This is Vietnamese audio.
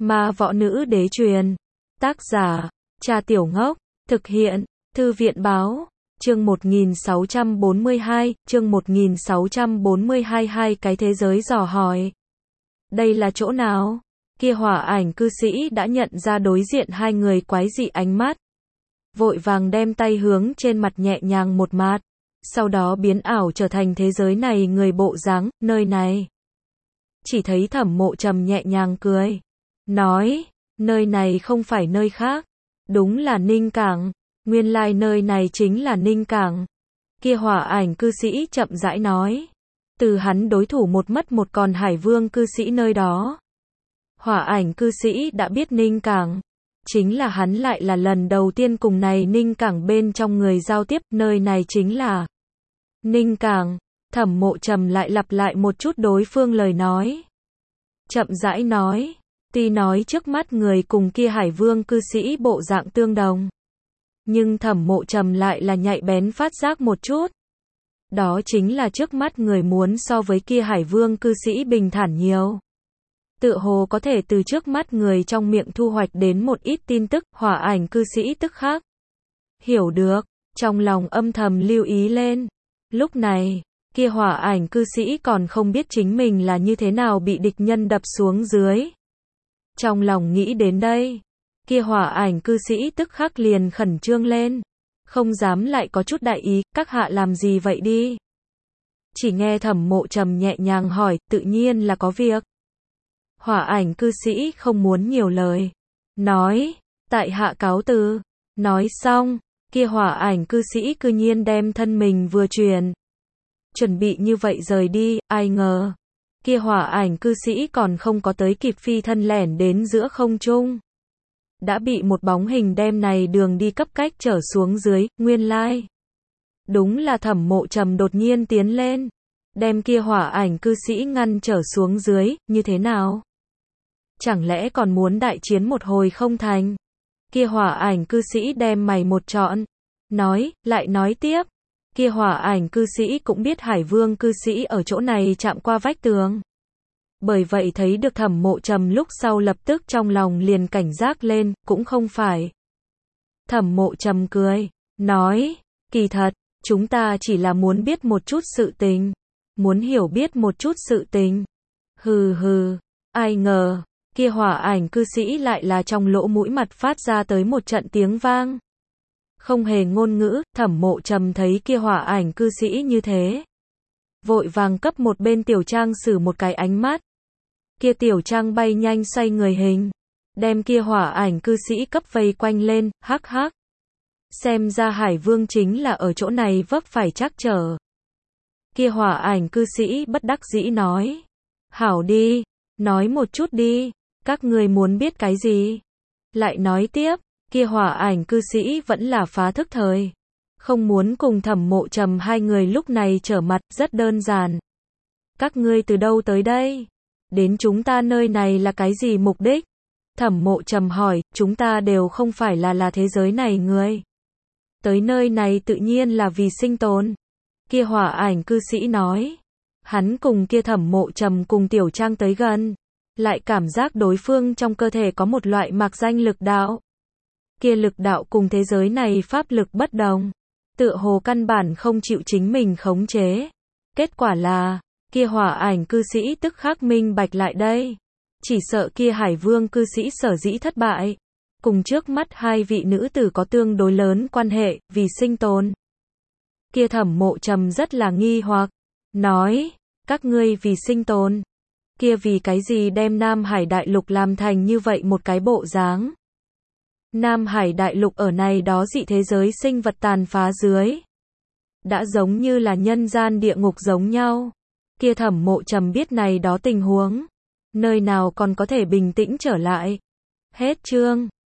Ma võ nữ đế truyền. Tác giả, Cha Tiểu Ngốc. Thực hiện, Thư viện báo. Chương 1642, chương 1642 hai cái thế giới dò hỏi. Đây là chỗ nào? Kia hỏa ảnh cư sĩ đã nhận ra đối diện hai người quái dị ánh mắt. Vội vàng đem tay hướng trên mặt nhẹ nhàng một mạt. Sau đó biến ảo trở thành thế giới này người bộ dáng, nơi này. Chỉ thấy Thẩm Mộ Trầm nhẹ nhàng cười. Nói, nơi này không phải nơi khác. Đúng là Ninh Cảng. Nguyên lai nơi này chính là Ninh Cảng. Kia hỏa ảnh cư sĩ chậm rãi nói. Từ hắn đối thủ một mất một còn Hải Vương cư sĩ nơi đó. Hỏa ảnh cư sĩ đã biết Ninh Cảng. Chính là hắn lại là lần đầu tiên cùng này Ninh Cảng bên trong người giao tiếp, nơi này chính là Ninh Cảng. Thẩm Mộ Trầm lại lặp lại một chút đối phương lời nói. Chậm rãi nói, tuy nói trước mắt người cùng kia Hải Vương cư sĩ bộ dạng tương đồng. Nhưng Thẩm Mộ Trầm lại là nhạy bén phát giác một chút. Đó chính là trước mắt người muốn so với kia Hải Vương cư sĩ bình thản nhiều. Tựa hồ có thể từ trước mắt người trong miệng thu hoạch đến một ít tin tức, hỏa ảnh cư sĩ tức khắc hiểu được, trong lòng âm thầm lưu ý lên. Lúc này, kia hỏa ảnh cư sĩ còn không biết chính mình là như thế nào bị địch nhân đập xuống dưới. Trong lòng nghĩ đến đây, kia hỏa ảnh cư sĩ tức khắc liền khẩn trương lên. Không dám lại có chút đại ý, các hạ làm gì vậy đi? Chỉ nghe Thẩm Mộ Trầm nhẹ nhàng hỏi, tự nhiên là có việc. Hỏa ảnh cư sĩ không muốn nhiều lời. Nói, tại hạ cáo từ. Nói xong, kia hỏa ảnh cư sĩ cư nhiên đem thân mình vừa truyền. Chuẩn bị như vậy rời đi, ai ngờ. Kia hỏa ảnh cư sĩ còn không có tới kịp phi thân lẻn đến giữa không trung. Đã bị một bóng hình đem này đường đi cấp cách trở xuống dưới, nguyên lai. Đúng là Thẩm Mộ Trầm đột nhiên tiến lên. Đem kia hỏa ảnh cư sĩ ngăn trở xuống dưới, như thế nào? Chẳng lẽ còn muốn đại chiến một hồi không thành? Kia hỏa ảnh cư sĩ đem mày một trọn. Lại nói tiếp. Kia hỏa ảnh cư sĩ cũng biết Hải Vương cư sĩ ở chỗ này chạm qua vách tường. Bởi vậy thấy được Thẩm Mộ Trầm lúc sau lập tức trong lòng liền cảnh giác lên, cũng không phải. Thẩm Mộ Trầm cười, nói, kỳ thật, chúng ta chỉ là muốn biết một chút sự tình. Muốn hiểu biết một chút sự tình. Hừ hừ, ai ngờ, kia hỏa ảnh cư sĩ lại là trong lỗ mũi mặt phát ra tới một trận tiếng vang. Không hề ngôn ngữ, Thẩm Mộ Trầm thấy kia hỏa ảnh cư sĩ như thế. Vội vàng cấp một bên Tiểu Trang sử một cái ánh mắt. Kia Tiểu Trang bay nhanh xoay người hình. Đem kia hỏa ảnh cư sĩ cấp vây quanh lên, hắc hắc. Xem ra Hải Vương chính là ở chỗ này vấp phải trắc trở. Kia hỏa ảnh cư sĩ bất đắc dĩ nói. Hảo đi, nói một chút đi, các người muốn biết cái gì? Lại nói tiếp, kia hỏa ảnh cư sĩ vẫn là phá thức thời. Không muốn cùng Thẩm Mộ Trầm hai người lúc này trở mặt, rất đơn giản. Các ngươi từ đâu tới đây? Đến chúng ta nơi này là cái gì mục đích? Thẩm Mộ Trầm hỏi, chúng ta đều không phải là thế giới này người. Tới nơi này tự nhiên là vì sinh tồn. Kia hỏa ảnh cư sĩ nói. Hắn cùng kia Thẩm Mộ Trầm cùng Tiểu Trang tới gần. Lại cảm giác đối phương trong cơ thể có một loại mạc danh lực đạo. Kia lực đạo cùng thế giới này pháp lực bất đồng. Tựa hồ căn bản không chịu chính mình khống chế. Kết quả là, kia hỏa ảnh cư sĩ tức khắc minh bạch lại đây. Chỉ sợ kia Hải Vương cư sĩ sở dĩ thất bại. Cùng trước mắt hai vị nữ tử có tương đối lớn quan hệ, vì sinh tồn. Kia Thẩm Mộ Trầm rất là nghi hoặc. Nói, các ngươi vì sinh tồn. Kia vì cái gì đem Nam Hải Đại Lục làm thành như vậy một cái bộ dáng. Nam Hải Đại Lục ở này đó dị thế giới sinh vật tàn phá dưới. Đã giống như là nhân gian địa ngục giống nhau. Kia Thẩm Mộ Trầm biết này đó tình huống. Nơi nào còn có thể bình tĩnh trở lại. Hết chương.